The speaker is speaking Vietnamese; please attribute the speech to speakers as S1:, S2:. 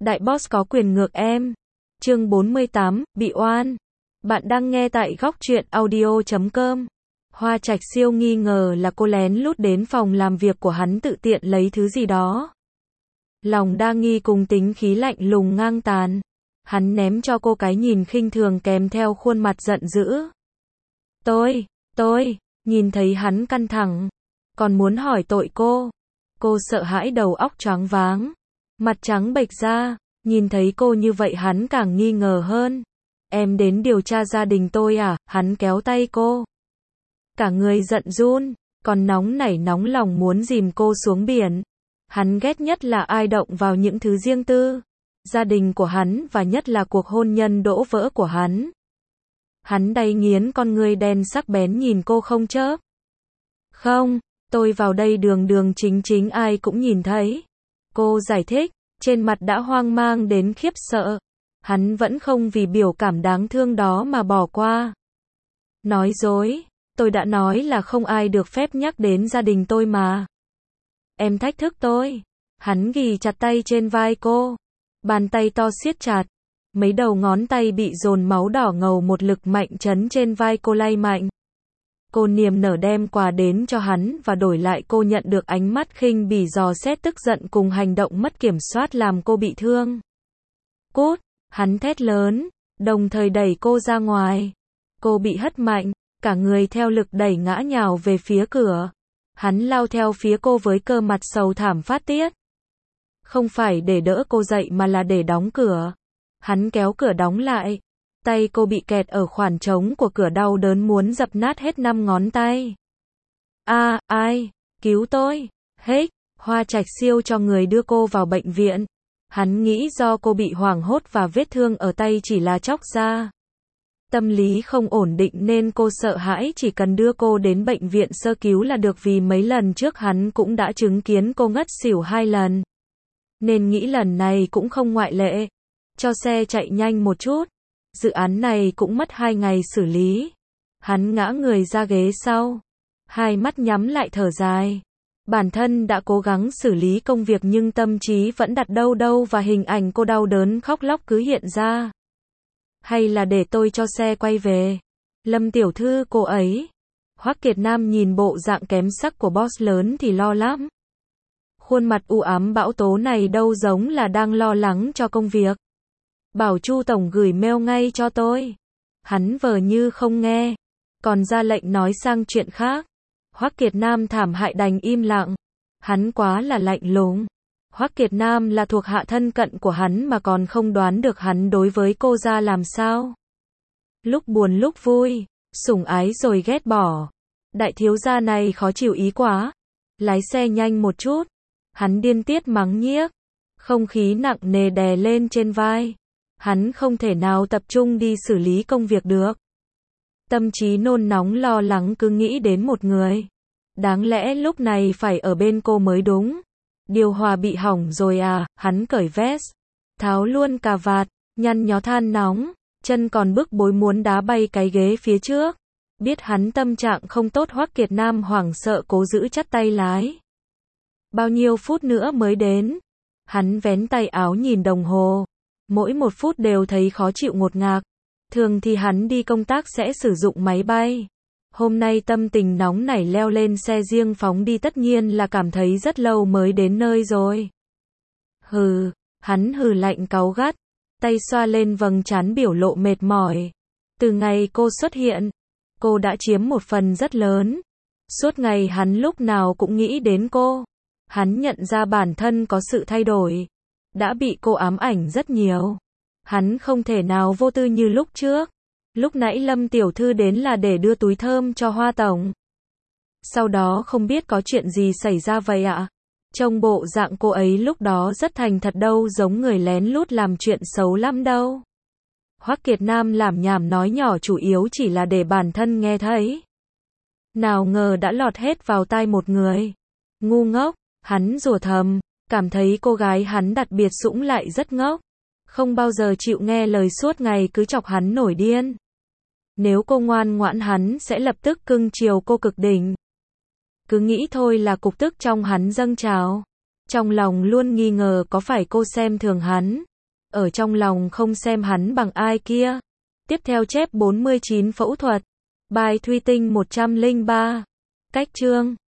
S1: Đại boss có quyền ngược em. Chương 48, bị oan. Bạn đang nghe tại góc truyện audio.com. Hoa Trạch siêu nghi ngờ là cô lén lút đến phòng làm việc của hắn tự tiện lấy thứ gì đó. Lòng đa nghi cùng tính khí lạnh lùng ngang tàn. Hắn ném cho cô cái nhìn khinh thường kèm theo khuôn mặt giận dữ. Tôi, nhìn thấy hắn căng thẳng. Còn muốn hỏi tội cô. Cô sợ hãi đầu óc choáng váng. Mặt trắng bệch ra, nhìn thấy cô như vậy hắn càng nghi ngờ hơn. Em đến điều tra gia đình tôi à? Hắn kéo tay cô. Cả người giận run, còn nóng nảy nóng lòng muốn dìm cô xuống biển. Hắn ghét nhất là ai động vào những thứ riêng tư. Gia đình của hắn và nhất là cuộc hôn nhân đổ vỡ của hắn. Hắn đay nghiến con ngươi đen sắc bén nhìn cô không chớp. Không, tôi vào đây đường đường chính chính ai cũng nhìn thấy. Cô giải thích, trên mặt đã hoang mang đến khiếp sợ. Hắn vẫn không vì biểu cảm đáng thương đó mà bỏ qua. Nói dối, tôi đã nói là không ai được phép nhắc đến gia đình tôi mà. Em thách thức tôi. Hắn ghì chặt tay trên vai cô. Bàn tay to siết chặt. Mấy đầu ngón tay bị dồn máu đỏ ngầu một lực mạnh chấn trên vai cô lay mạnh. Cô niềm nở đem quà đến cho hắn và đổi lại cô nhận được ánh mắt khinh bỉ dò xét tức giận cùng hành động mất kiểm soát làm cô bị thương. Cút, hắn thét lớn, đồng thời đẩy cô ra ngoài. Cô bị hất mạnh, cả người theo lực đẩy ngã nhào về phía cửa. Hắn lao theo phía cô với cơ mặt sầu thảm phát tiết. Không phải để đỡ cô dậy mà là để đóng cửa. Hắn kéo cửa đóng lại. Tay cô bị kẹt ở khoảng trống của cửa đau đớn muốn dập nát hết 5 ngón tay. Ai, cứu tôi, hết, Hoa Trạch siêu cho người đưa cô vào bệnh viện. Hắn nghĩ do cô bị hoảng hốt và vết thương ở tay chỉ là chóc da. Tâm lý không ổn định nên cô sợ hãi chỉ cần đưa cô đến bệnh viện sơ cứu là được vì mấy lần trước hắn cũng đã chứng kiến cô ngất xỉu 2 lần. Nên nghĩ lần này cũng không ngoại lệ. Cho xe chạy nhanh một chút. Dự án này cũng mất 2 ngày xử lý. Hắn ngã người ra ghế sau. Hai mắt nhắm lại thở dài. Bản thân đã cố gắng xử lý công việc nhưng tâm trí vẫn đặt đâu và hình ảnh cô đau đớn khóc lóc cứ hiện ra. Hay là để tôi cho xe quay về. Lâm tiểu thư cô ấy. Hoắc Kiệt Nam nhìn bộ dạng kém sắc của boss lớn thì lo lắm. Khuôn mặt u ám bão tố này đâu giống là đang lo lắng cho công việc. Bảo Chu tổng gửi mail ngay cho tôi. Hắn vờ như không nghe, còn ra lệnh nói sang chuyện khác. Hoắc Kiệt Nam thảm hại đành im lặng. Hắn quá là lạnh lùng. Hoắc Kiệt Nam là thuộc hạ thân cận của hắn mà còn không đoán được hắn đối với cô ra làm sao. Lúc buồn lúc vui, sủng ái rồi ghét bỏ. Đại thiếu gia này khó chịu ý quá. Lái xe nhanh một chút. Hắn điên tiết mắng nhiếc. Không khí nặng nề đè lên trên vai. Hắn không thể nào tập trung đi xử lý công việc được. Tâm trí nôn nóng lo lắng cứ nghĩ đến một người. Đáng lẽ lúc này phải ở bên cô mới đúng. Điều hòa bị hỏng rồi à? Hắn cởi vest, tháo luôn cà vạt, nhăn nhó than nóng, chân còn bức bối muốn đá bay cái ghế phía trước. Biết hắn tâm trạng không tốt Hoắc Kiệt Nam hoảng sợ cố giữ chặt tay lái. Bao nhiêu phút nữa mới đến? Hắn vén tay áo nhìn đồng hồ. Mỗi 1 phút đều thấy khó chịu ngột ngạt. Thường thì hắn đi công tác sẽ sử dụng máy bay. Hôm nay tâm tình nóng nảy leo lên xe riêng phóng đi tất nhiên là cảm thấy rất lâu mới đến nơi rồi. Hừ, hắn hừ lạnh cáu gắt, tay xoa lên vầng trán biểu lộ mệt mỏi. Từ ngày cô xuất hiện, cô đã chiếm một phần rất lớn. Suốt ngày hắn lúc nào cũng nghĩ đến cô. Hắn nhận ra bản thân có sự thay đổi. Đã bị cô ám ảnh rất nhiều. Hắn không thể nào vô tư như lúc trước. Lúc nãy Lâm tiểu thư đến là để đưa túi thơm cho Hoa tổng. Sau đó không biết có chuyện gì xảy ra vậy ạ. Trông bộ dạng cô ấy lúc đó rất thành thật đâu giống người lén lút làm chuyện xấu lắm đâu. Hoắc Kiệt Nam làm nhảm nói nhỏ chủ yếu chỉ là để bản thân nghe thấy. Nào ngờ đã lọt hết vào tai một người. Ngu ngốc, hắn rủa thầm. Cảm thấy cô gái hắn đặc biệt sủng lại rất ngốc. Không bao giờ chịu nghe lời suốt ngày cứ chọc hắn nổi điên. Nếu cô ngoan ngoãn hắn sẽ lập tức cưng chiều cô cực đỉnh. Cứ nghĩ thôi là cục tức trong hắn dâng trào. Trong lòng luôn nghi ngờ có phải cô xem thường hắn. ở trong lòng không xem hắn bằng ai kia. Tiếp theo chép 49 phẫu thuật. Bài Thủy Tinh 103. Cách chương